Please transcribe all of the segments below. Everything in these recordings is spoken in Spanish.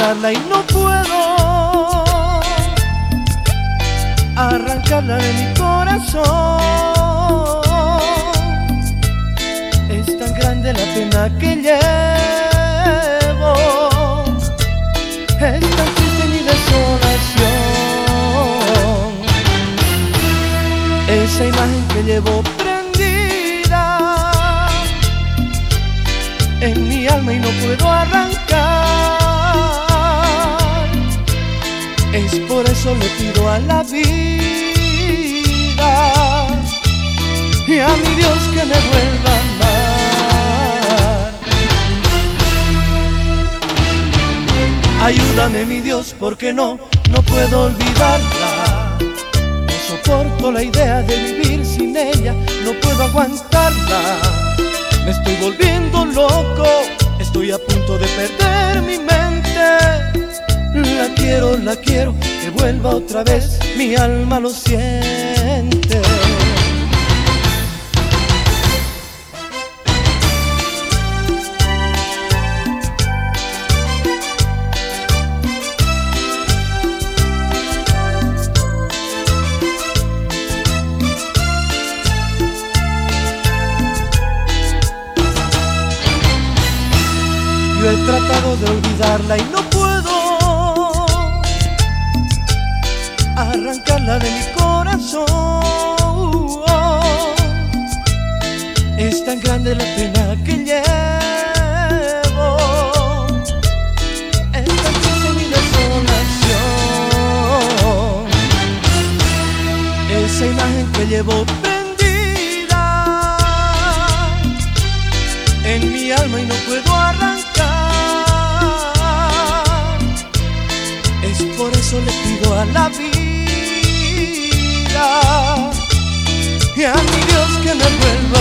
olvidarla y no puedo arrancarla de mi corazón. Es tan grande la pena que llevo, es tan triste mi desolación. Esa imagen que llevo prendida en mi alma y no puedo arrancar. Es por eso le pido a la vida y a mi Dios que me vuelva a amar. Ayúdame mi Dios porque no puedo olvidarla. No soporto la idea de vivir sin ella, no puedo aguantarla. Me estoy volviendo loco, estoy a punto de perder mi mente. La quiero, que vuelva otra vez, mi alma lo siente. Yo he tratado de olvidarla y no puedo arrancarla de mi corazón. Es tan grande la pena que llevo, es tan triste mi desolación. Esa imagen que llevo prendida en mi alma y no puedo arrancar. Es por eso le pido a la vida y a mi Dios que me vuelva a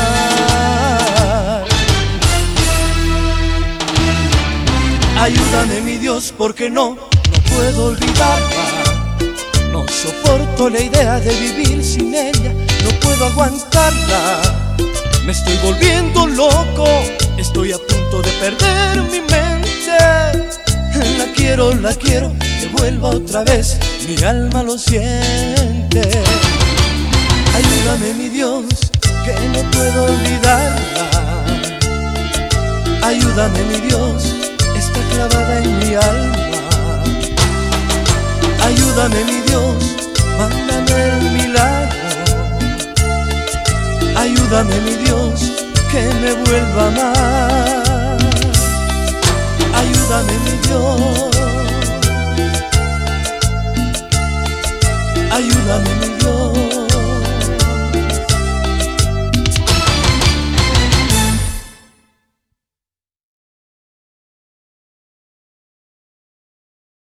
amar. Ayúdame mi Dios porque no puedo olvidarla. No soporto la idea de vivir sin ella, no puedo aguantarla. Me estoy volviendo loco, estoy a punto de perder mi mente. La quiero, que vuelva otra vez, mi alma lo siente. Ayúdame mi Dios, que no puedo olvidarla. Ayúdame mi Dios, está clavada en mi alma. Ayúdame mi Dios, mándame el milagro. Ayúdame mi Dios, que me vuelva a amar. Ayúdame mi Dios, ayúdame